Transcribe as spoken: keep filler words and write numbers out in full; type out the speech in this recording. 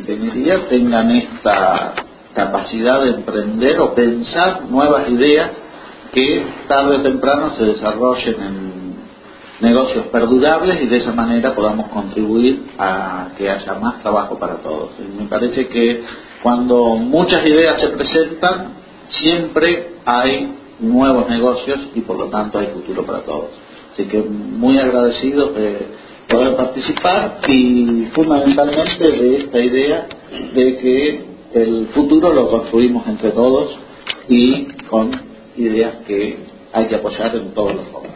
ingeniería tengan esta capacidad de emprender o pensar nuevas ideas que tarde o temprano se desarrollen en negocios perdurables y de esa manera podamos contribuir a que haya más trabajo para todos. Y me parece que cuando muchas ideas se presentan, siempre hay nuevos negocios y por lo tanto hay futuro para todos. Así que muy agradecido de poder participar y fundamentalmente de esta idea de que el futuro lo construimos entre todos y con ideas que hay que apoyar en todos los jóvenes.